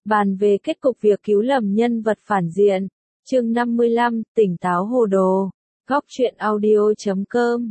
bàn về kết cục việc cứu lầm nhân vật phản diện. Chương 55, tỉnh táo hồ đồ. Góc truyện audio.com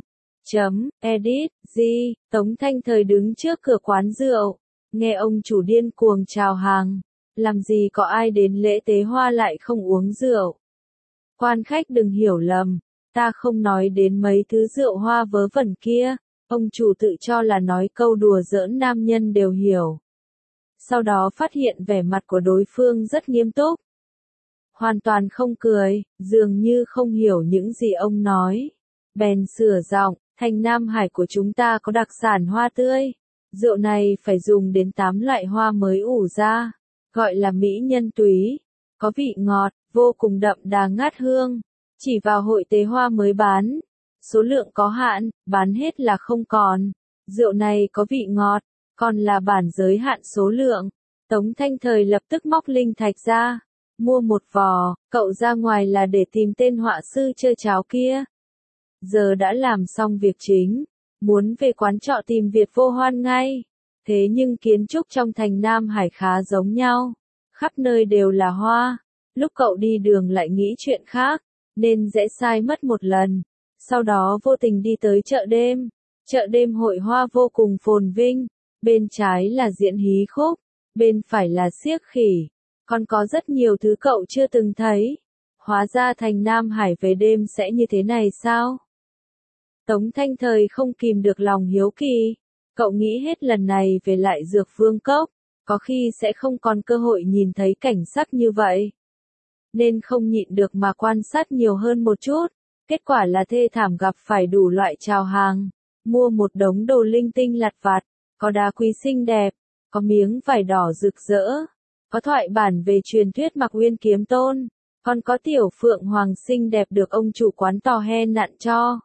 edit G. Tống Thanh Thời đứng trước cửa quán rượu, nghe ông chủ điên cuồng chào hàng. Làm gì có ai đến lễ tế hoa lại không uống rượu. Quan khách đừng hiểu lầm, ta không nói đến mấy thứ rượu hoa vớ vẩn kia. Ông chủ tự cho là nói câu đùa giỡn nam nhân đều hiểu. Sau đó phát hiện vẻ mặt của đối phương rất nghiêm túc. Hoàn toàn không cười, dường như không hiểu những gì ông nói. Bèn sửa giọng, thành Nam Hải của chúng ta có đặc sản hoa tươi. Rượu này phải dùng đến 8 loại hoa mới ủ ra, gọi là mỹ nhân túy. Có vị ngọt, vô cùng đậm đà ngát hương. Chỉ vào hội tế hoa mới bán. Số lượng có hạn, bán hết là không còn. Rượu này có vị ngọt, còn là bản giới hạn số lượng. Tống Thanh Thời lập tức móc linh thạch ra, mua một vò, cậu ra ngoài là để tìm tên họa sư chơi cháo kia. Giờ đã làm xong việc chính, muốn về quán trọ tìm Việt Vô Hoan ngay. Thế nhưng kiến trúc trong thành Nam Hải khá giống nhau, khắp nơi đều là hoa. Lúc cậu đi đường lại nghĩ chuyện khác, nên dễ sai mất một lần. Sau đó vô tình đi tới chợ đêm. Chợ đêm hội hoa vô cùng phồn vinh. Bên trái là diễn hí khúc, bên phải là xiếc khỉ. Còn có rất nhiều thứ cậu chưa từng thấy. Hóa ra thành Nam Hải về đêm sẽ như thế này sao? Tống Thanh Thời không kìm được lòng hiếu kỳ. Cậu nghĩ hết lần này về lại Dược Vương Cốc, có khi sẽ không còn cơ hội nhìn thấy cảnh sắc như vậy. Nên không nhịn được mà quan sát nhiều hơn một chút. Kết quả là thê thảm gặp phải đủ loại chào hàng. Mua một đống đồ linh tinh lặt vặt, có đá quý xinh đẹp, có miếng vải đỏ rực rỡ, có thoại bản về truyền thuyết Mạc Uyên Kiếm Tôn, còn có tiểu phượng hoàng xinh đẹp được ông chủ quán tò he nặn cho.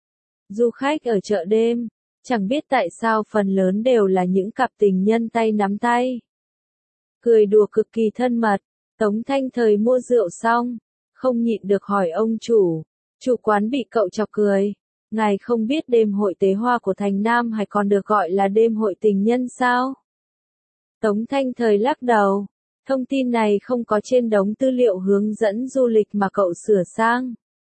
Du khách ở chợ đêm, chẳng biết tại sao phần lớn đều là những cặp tình nhân tay nắm tay. Cười đùa cực kỳ thân mật. Tống Thanh Thời mua rượu xong, không nhịn được hỏi ông chủ. Chủ quán bị cậu chọc cười. Ngài không biết đêm hội tế hoa của thành Nam Hải còn được gọi là đêm hội tình nhân sao? Tống Thanh Thời lắc đầu. Thông tin này không có trên đống tư liệu hướng dẫn du lịch mà cậu sửa sang.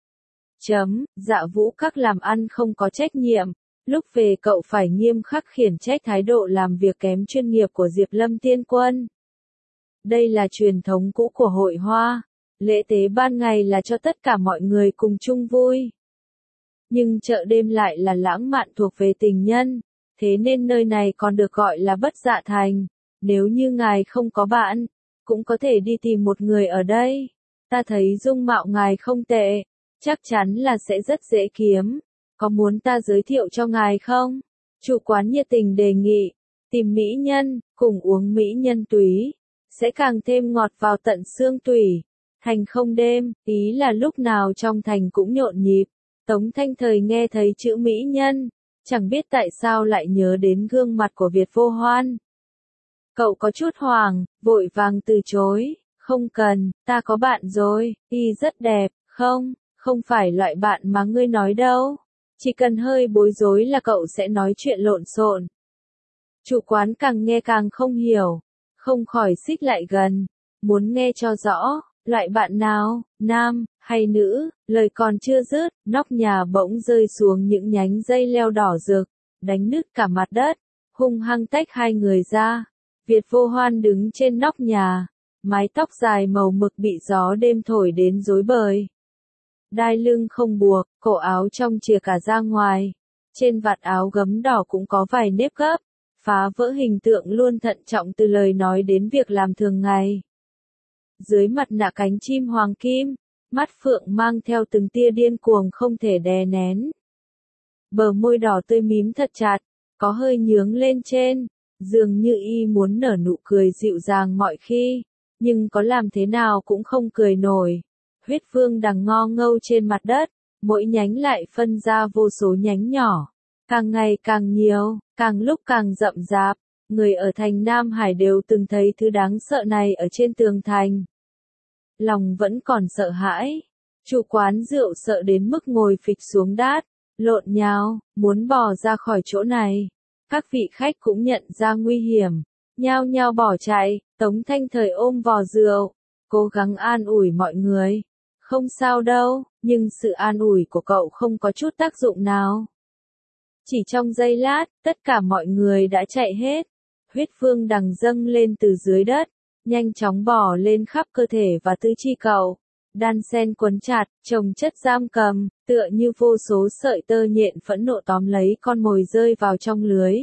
Dạ Vũ Các làm ăn không có trách nhiệm. Lúc về cậu phải nghiêm khắc khiển trách thái độ làm việc kém chuyên nghiệp của Diệp Lâm Tiên Quân. Đây là truyền thống cũ của hội hoa. Lễ tế ban ngày là cho tất cả mọi người cùng chung vui. Nhưng chợ đêm lại là lãng mạn thuộc về tình nhân. Thế nên nơi này còn được gọi là Bất Dạ Thành. Nếu như ngài không có bạn, cũng có thể đi tìm một người ở đây. Ta thấy dung mạo ngài không tệ. Chắc chắn là sẽ rất dễ kiếm. Có muốn ta giới thiệu cho ngài không? Chủ quán nhiệt tình đề nghị. Tìm mỹ nhân, cùng uống mỹ nhân túy. Sẽ càng thêm ngọt vào tận xương tủy. Thành không đêm, ý là lúc nào trong thành cũng nhộn nhịp. Tống Thanh Thời nghe thấy chữ mỹ nhân, chẳng biết tại sao lại nhớ đến gương mặt của Việt Vô Hoan. Cậu có chút hoảng, vội vàng từ chối. Không cần, ta có bạn rồi, y rất đẹp, không phải loại bạn mà ngươi nói đâu. Chỉ cần hơi bối rối là cậu sẽ nói chuyện lộn xộn. Chủ quán càng nghe càng không hiểu, không khỏi xích lại gần, muốn nghe cho rõ, loại bạn nào, nam, hay nữ, lời còn chưa dứt, nóc nhà bỗng rơi xuống những nhánh dây leo đỏ rực, đánh nứt cả mặt đất, hung hăng tách hai người ra. Việt Vô Hoan đứng trên nóc nhà, mái tóc dài màu mực bị gió đêm thổi đến rối bời. Đai lưng không buộc, cổ áo trong chìa cả ra ngoài, trên vạt áo gấm đỏ cũng có vài nếp gấp, phá vỡ hình tượng luôn thận trọng từ lời nói đến việc làm thường ngày. Dưới mặt nạ cánh chim hoàng kim, mắt phượng mang theo từng tia điên cuồng không thể đè nén. Bờ môi đỏ tươi mím thật chặt, có hơi nhướng lên trên, dường như y muốn nở nụ cười dịu dàng mọi khi, nhưng có làm thế nào cũng không cười nổi. Huyết vương đằng ngo ngâu trên mặt đất, mỗi nhánh lại phân ra vô số nhánh nhỏ, càng ngày càng nhiều, càng lúc càng rậm rạp. Người ở thành Nam Hải đều từng thấy thứ đáng sợ này ở trên tường thành. Lòng vẫn còn sợ hãi. Chủ quán rượu sợ đến mức ngồi phịch xuống đát, lộn nhào, muốn bò ra khỏi chỗ này. Các vị khách cũng nhận ra nguy hiểm, nhao nhao bỏ chạy. Tống Thanh Thời ôm vò rượu, cố gắng an ủi mọi người. Không sao đâu, nhưng sự an ủi của cậu không có chút tác dụng nào. Chỉ trong giây lát, tất cả mọi người đã chạy hết. Huyết phương đằng dâng lên từ dưới đất, nhanh chóng bò lên khắp cơ thể và tứ chi cậu. Đan sen quấn chặt, chồng chất giam cầm, tựa như vô số sợi tơ nhện phẫn nộ tóm lấy con mồi rơi vào trong lưới.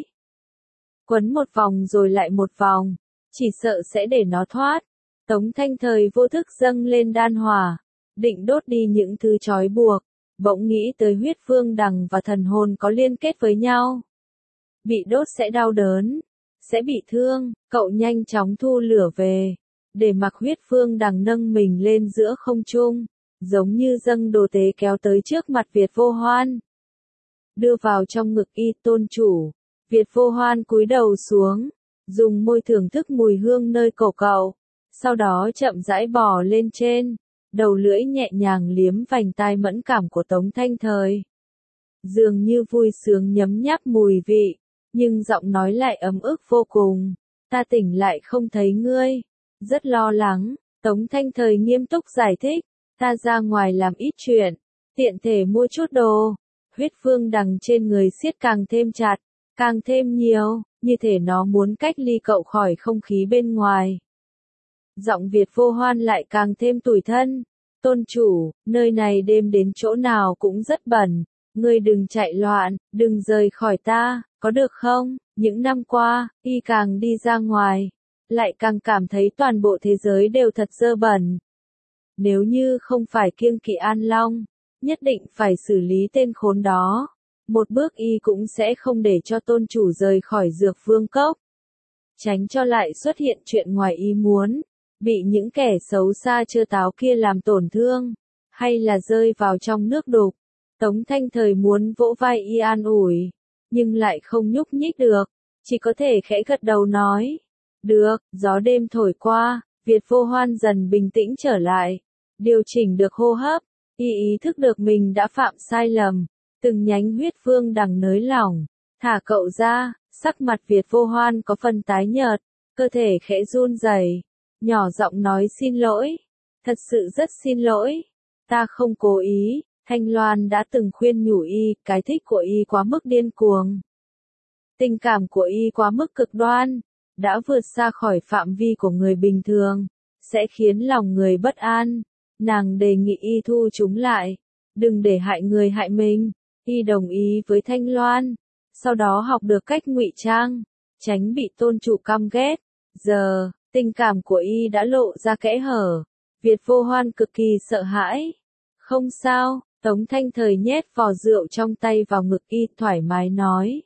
Quấn một vòng rồi lại một vòng, chỉ sợ sẽ để nó thoát. Tống Thanh Thời vô thức dâng lên đan hỏa, định đốt đi những thứ trói buộc, bỗng nghĩ tới huyết phương đằng và thần hồn có liên kết với nhau. Bị đốt sẽ đau đớn, sẽ bị thương, cậu nhanh chóng thu lửa về, để mặc huyết phương đằng nâng mình lên giữa không trung, giống như dâng đồ tế kéo tới trước mặt Việt Vô Hoan. Đưa vào trong ngực y tôn chủ, Việt Vô Hoan cúi đầu xuống, dùng môi thưởng thức mùi hương nơi cổ cậu, sau đó chậm rãi bò lên trên, đầu lưỡi nhẹ nhàng liếm vành tai mẫn cảm của Tống Thanh Thời. Dường như vui sướng nhấm nháp mùi vị, nhưng giọng nói lại ấm ức vô cùng. Ta tỉnh lại không thấy ngươi. Rất lo lắng, Tống Thanh Thời nghiêm túc giải thích. Ta ra ngoài làm ít chuyện, tiện thể mua chút đồ. Huyết phương đằng trên người siết càng thêm chặt, càng thêm nhiều, như thể nó muốn cách ly cậu khỏi không khí bên ngoài. Giọng Việt Vô Hoan lại càng thêm tủi thân. Tôn chủ, nơi này đêm đến chỗ nào cũng rất bẩn. Ngươi đừng chạy loạn, đừng rời khỏi ta, có được không? Những năm qua, y càng đi ra ngoài, lại càng cảm thấy toàn bộ thế giới đều thật dơ bẩn. Nếu như không phải kiêng kỵ An Long, nhất định phải xử lý tên khốn đó. Một bước y cũng sẽ không để cho tôn chủ rời khỏi Dược Vương Cốc. Tránh cho lại xuất hiện chuyện ngoài ý muốn, bị những kẻ xấu xa trơ táo kia làm tổn thương, hay là rơi vào trong nước đục. Tống Thanh Thời muốn vỗ vai y an ủi, nhưng lại không nhúc nhích được, chỉ có thể khẽ gật đầu nói. Được, gió đêm thổi qua, Việt Vô Hoan dần bình tĩnh trở lại, điều chỉnh được hô hấp, y ý thức được mình đã phạm sai lầm, từng nhánh huyết phương đằng nới lỏng, thả cậu ra, sắc mặt Việt Vô Hoan có phần tái nhợt, cơ thể khẽ run rẩy, nhỏ giọng nói xin lỗi, thật sự rất xin lỗi, ta không cố ý. Thanh Loan đã từng khuyên nhủ y, cái thích của y quá mức điên cuồng. Tình cảm của y quá mức cực đoan, đã vượt xa khỏi phạm vi của người bình thường, sẽ khiến lòng người bất an. Nàng đề nghị y thu chúng lại, đừng để hại người hại mình. Y đồng ý với Thanh Loan, sau đó học được cách ngụy trang, tránh bị tôn chủ căm ghét. Giờ, tình cảm của y đã lộ ra kẽ hở. Việt Vô Hoan cực kỳ sợ hãi. Không sao. Tống Thanh Thời nhét vò rượu trong tay vào ngực y, thoải mái nói.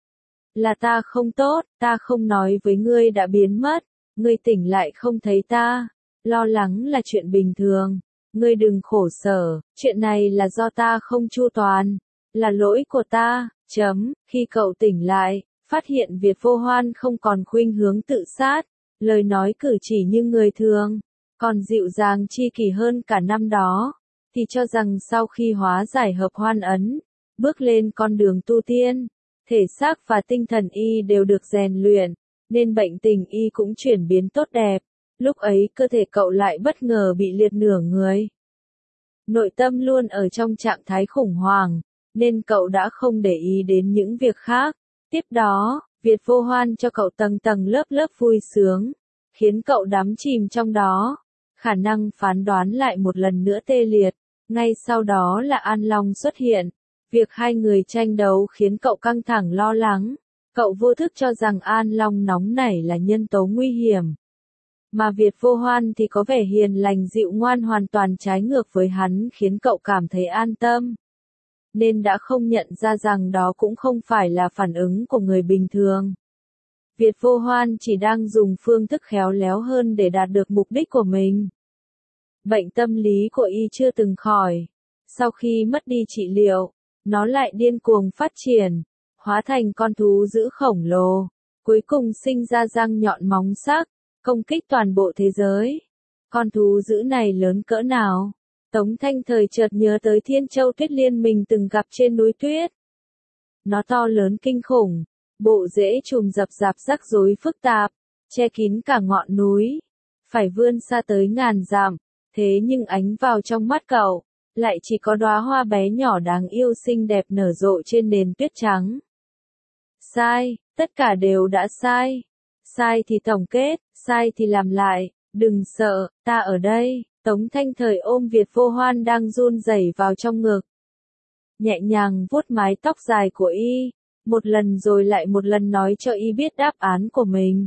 Là ta không tốt, ta không nói với ngươi đã biến mất, ngươi tỉnh lại không thấy ta, lo lắng là chuyện bình thường, ngươi đừng khổ sở, chuyện này là do ta không chu toàn, là lỗi của ta, khi cậu tỉnh lại, phát hiện Việt Vô Hoan không còn khuynh hướng tự sát, lời nói cử chỉ như người thường, còn dịu dàng chi kỷ hơn cả năm đó. Thì cho rằng sau khi hóa giải hợp hoan ấn, bước lên con đường tu tiên, thể xác và tinh thần y đều được rèn luyện, nên bệnh tình y cũng chuyển biến tốt đẹp. Lúc ấy cơ thể cậu lại bất ngờ bị liệt nửa người. Nội tâm luôn ở trong trạng thái khủng hoảng, nên cậu đã không để ý đến những việc khác. Tiếp đó, Việt Vô Hoan cho cậu tầng tầng lớp lớp vui sướng, khiến cậu đắm chìm trong đó. Khả năng phán đoán lại một lần nữa tê liệt. Ngay sau đó là An Long xuất hiện. Việc hai người tranh đấu khiến cậu căng thẳng lo lắng. Cậu vô thức cho rằng An Long nóng nảy là nhân tố nguy hiểm. Mà Việt Vô Hoan thì có vẻ hiền lành dịu ngoan, hoàn toàn trái ngược với hắn, khiến cậu cảm thấy an tâm. Nên đã không nhận ra rằng đó cũng không phải là phản ứng của người bình thường. Việt Vô Hoan chỉ đang dùng phương thức khéo léo hơn để đạt được mục đích của mình. Bệnh tâm lý của y chưa từng khỏi. Sau khi mất đi trị liệu, nó lại điên cuồng phát triển, hóa thành con thú dữ khổng lồ, cuối cùng sinh ra răng nhọn móng sắc, công kích toàn bộ thế giới. Con thú dữ này lớn cỡ nào? Tống Thanh Thời chợt nhớ tới Thiên Châu Tuyết Liên mình từng gặp trên núi tuyết. Nó to lớn kinh khủng, bộ rễ chùm rập rạp rắc rối phức tạp, che kín cả ngọn núi, phải vươn xa tới ngàn dặm, thế nhưng ánh vào trong mắt cậu, lại chỉ có đóa hoa bé nhỏ đáng yêu xinh đẹp nở rộ trên nền tuyết trắng. Sai, tất cả đều đã sai. Sai thì tổng kết, sai thì làm lại, đừng sợ, ta ở đây. Tống Thanh Thời ôm Việt Vô Hoan đang run rẩy vào trong ngực. Nhẹ nhàng vuốt mái tóc dài của y, một lần rồi lại một lần nói cho y biết đáp án của mình.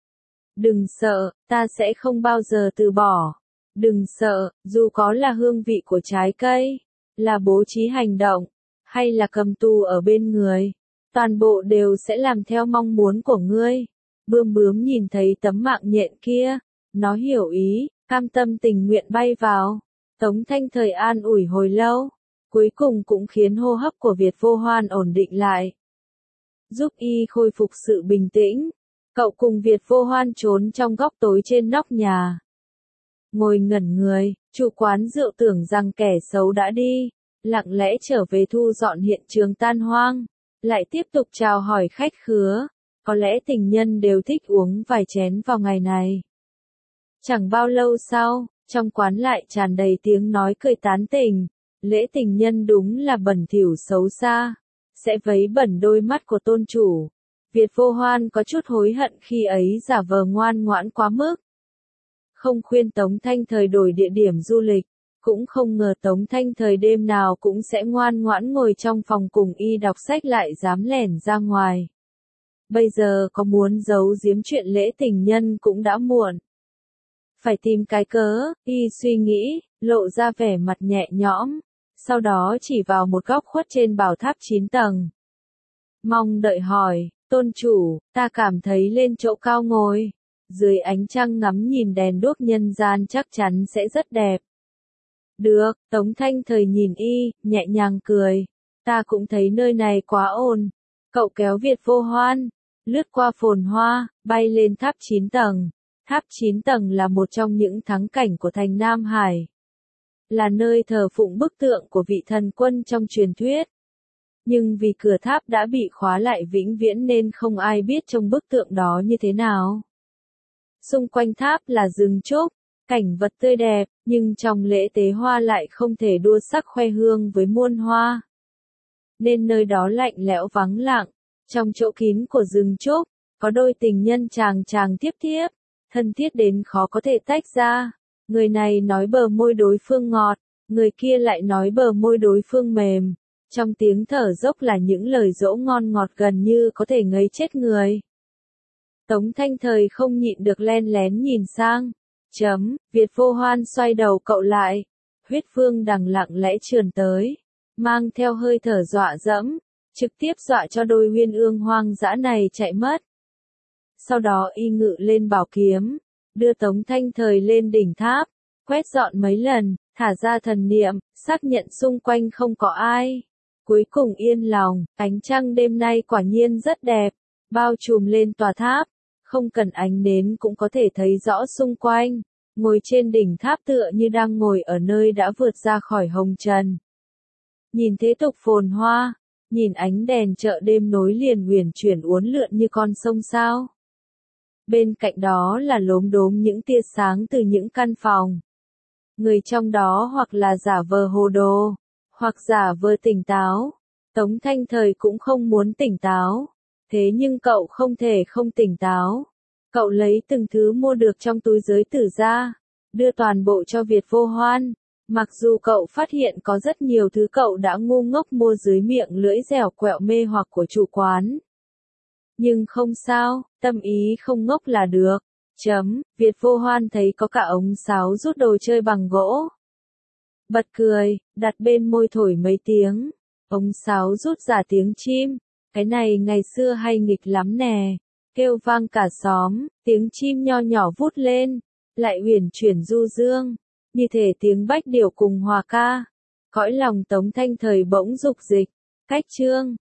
Đừng sợ, ta sẽ không bao giờ từ bỏ. Đừng sợ, dù có là hương vị của trái cây, là bố trí hành động, hay là cầm tù ở bên người, toàn bộ đều sẽ làm theo mong muốn của ngươi. Bươm bướm nhìn thấy tấm mạng nhện kia, nó hiểu ý, cam tâm tình nguyện bay vào. Tống Thanh Thời an ủi hồi lâu, cuối cùng cũng khiến hô hấp của Việt Vô Hoan ổn định lại, giúp y khôi phục sự bình tĩnh. Cậu cùng Việt Vô Hoan trốn trong góc tối trên nóc nhà. Ngồi ngẩn người, chủ quán rượu tưởng rằng kẻ xấu đã đi, lặng lẽ trở về thu dọn hiện trường tan hoang, lại tiếp tục chào hỏi khách khứa. Có lẽ tình nhân đều thích uống vài chén vào ngày này. Chẳng bao lâu sau, trong quán lại tràn đầy tiếng nói cười tán tỉnh. Lễ tình nhân đúng là bẩn thỉu xấu xa, sẽ vấy bẩn đôi mắt của tôn chủ. Việt Vô Hoan có chút hối hận khi ấy giả vờ ngoan ngoãn quá mức. Không khuyên Tống Thanh Thời đổi địa điểm du lịch, cũng không ngờ Tống Thanh Thời đêm nào cũng sẽ ngoan ngoãn ngồi trong phòng cùng y đọc sách lại dám lẻn ra ngoài. Bây giờ có muốn giấu giếm chuyện lễ tình nhân cũng đã muộn. Phải tìm cái cớ, y suy nghĩ, lộ ra vẻ mặt nhẹ nhõm, sau đó chỉ vào một góc khuất trên bảo tháp 9 tầng. Mong đợi hỏi, tôn chủ, ta cảm thấy lên chỗ cao ngồi, dưới ánh trăng ngắm nhìn đèn đuốc nhân gian chắc chắn sẽ rất đẹp. Được, Tống Thanh Thời nhìn y, nhẹ nhàng cười, ta cũng thấy nơi này quá ồn. Cậu kéo Việt Vô Hoan, lướt qua phồn hoa, bay lên tháp 9 tầng. Tháp 9 tầng là một trong những thắng cảnh của thành Nam Hải. Là nơi thờ phụng bức tượng của vị thần quân trong truyền thuyết. Nhưng vì cửa tháp đã bị khóa lại vĩnh viễn nên không ai biết trong bức tượng đó như thế nào. Xung quanh tháp là rừng trúc, cảnh vật tươi đẹp, nhưng trong lễ tế hoa lại không thể đua sắc khoe hương với muôn hoa. Nên nơi đó lạnh lẽo vắng lặng, trong chỗ kín của rừng trúc, có đôi tình nhân chàng chàng tiếp tiếp, thân thiết đến khó có thể tách ra. Người này nói bờ môi đối phương ngọt, người kia lại nói bờ môi đối phương mềm. Trong tiếng thở dốc là những lời dỗ ngon ngọt gần như có thể ngấy chết người. Tống Thanh Thời không nhịn được len lén nhìn sang. Việt Vô Hoan xoay đầu cậu lại. Huyết Vương Đằng lặng lẽ trườn tới, mang theo hơi thở dọa dẫm, trực tiếp dọa cho đôi uyên ương hoang dã này chạy mất. Sau đó y ngự lên bảo kiếm, đưa Tống Thanh Thời lên đỉnh tháp, quét dọn mấy lần, thả ra thần niệm, xác nhận xung quanh không có ai. Cuối cùng yên lòng, ánh trăng đêm nay quả nhiên rất đẹp, bao trùm lên tòa tháp, không cần ánh nến cũng có thể thấy rõ xung quanh. Ngồi trên đỉnh tháp tựa như đang ngồi ở nơi đã vượt ra khỏi hồng trần. Nhìn thế tục phồn hoa, nhìn ánh đèn chợ đêm nối liền huyền chuyển uốn lượn như con sông sao. Bên cạnh đó là lốm đốm những tia sáng từ những căn phòng. Người trong đó hoặc là giả vờ hồ đồ, hoặc giả vờ tỉnh táo. Tống Thanh Thời cũng không muốn tỉnh táo, thế nhưng cậu không thể không tỉnh táo. Cậu lấy từng thứ mua được trong túi giới tử ra, đưa toàn bộ cho Việt Vô Hoan. Mặc dù cậu phát hiện có rất nhiều thứ cậu đã ngu ngốc mua dưới miệng lưỡi dẻo quẹo mê hoặc của chủ quán. Nhưng không sao, tâm ý không ngốc là được. Việt Vô Hoan thấy có cả ống sáo rút đồ chơi bằng gỗ. Bật cười, đặt bên môi thổi mấy tiếng. Ống sáo rút ra tiếng chim. Cái này ngày xưa hay nghịch lắm nè. Kêu vang cả xóm, tiếng chim nho nhỏ vút lên. Lại huyền chuyển du dương. Như thể tiếng bách điểu cùng hòa ca. Cõi lòng Tống Thanh Thời bỗng dục dịch. Cách chương.